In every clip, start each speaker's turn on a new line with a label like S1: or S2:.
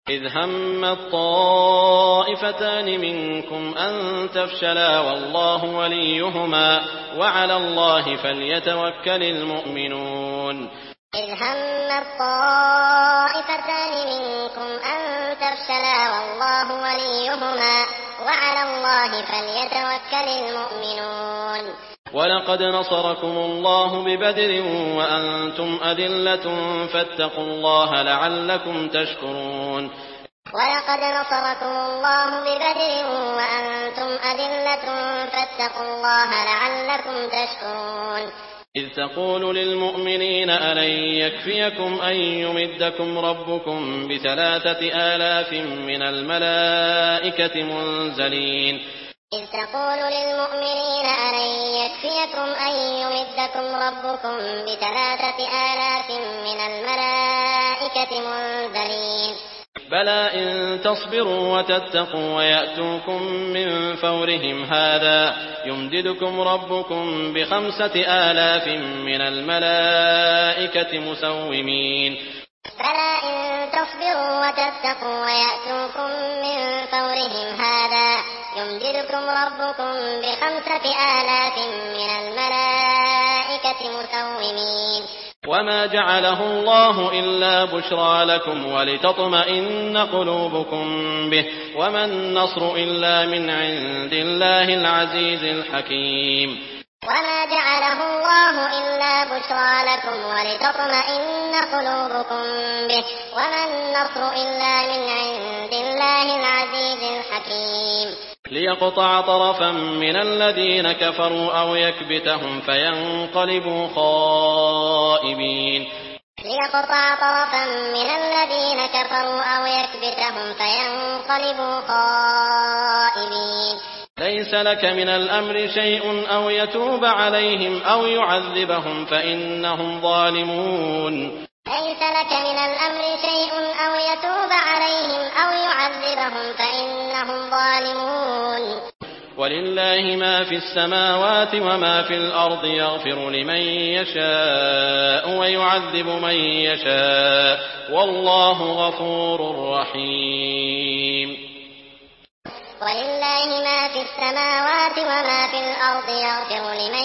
S1: إذ همت طائفتان منكم أن تفشلا والله وليهما وعلى الله فليتوكل المؤمنون.
S2: إذ همت طائفتان منكم أن تفشلا والله وليهما وعلى الله فليتوكل المؤمنون.
S1: ولقد نصركم الله ببدر وأنتم أذلة فاتقوا الله لعلكم تشكرون.
S2: ولقد نصركم الله ببدر وأنتم أذلة فاتقوا الله لعلكم تشكرون.
S1: إذ تقول للمؤمنين ألن يكفيكم أن يمدكم ربكم ب3,000 من الملائكة منزلين.
S2: إذ تقول للمؤمنين ألن يكفيكم أن يمدكم ربكم ب3,000 من الملائكة منزلين.
S1: بلى إن تصبروا وتتقوا ويأتوكم من فورهم هذا يمددكم ربكم ب5,000 من الملائكة مسومين.
S2: بلى إن تصبروا وتتقوا ويأتوكم من فورهم هذا يمددكم ربكم ب5,000 من الملائكة مسومين.
S1: وما جعله الله إلا بشرى لكم ولتطمئن قلوبكم به وما النصر إلا من عند الله العزيز الحكيم.
S2: وما جعله الله إلا بشرى لكم ولتطمئن قلوبكم به وما النصر إلا من عند الله العزيز الحكيم.
S1: ليقطع طرفا من الذين كفروا أو يكبتهم فينقلبوا خائبين.
S2: ليقطع طرفا من الذين كفروا أو يكبتهم فينقلبوا خائبين.
S1: ليس لك من الأمر شيء أو يتوب عليهم أو يعذبهم فإنهم ظالمون.
S2: ليس لك من الأمر شيء أو يتوب عليهم أو يعذبهم فإنهم ظالمون.
S1: ولله ما في السماوات وما في الأرض يغفر لمن يشاء ويعذب من يشاء والله غفور رحيم.
S2: ولله ما في السماوات وما في الأرض يغفر لمن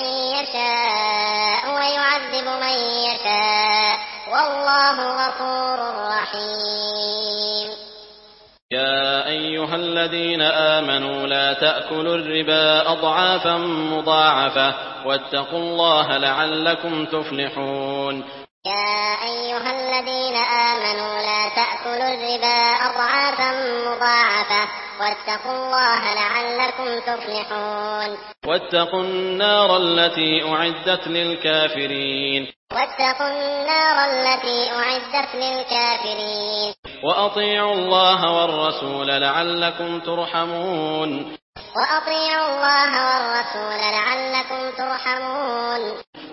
S2: يشاء ويعذب من يشاء والله غفور رحيم.
S1: يا أيها الذين آمنوا لا تأكلوا الربا أضعافا مضاعفة واتقوا الله لعلكم تفلحون.
S2: يا أيها الذين آمنوا لا تأكلوا الربا أضعافا مضاعفة واتقوا الله لعلكم تفلحون.
S1: واتقوا النار التي أعدت للكافرين.
S2: واتقوا النار التي أعدت للكافرين.
S1: وأطيعوا الله والرسول لعلكم ترحمون.
S2: وأطيعوا الله والرسول لعلكم ترحمون.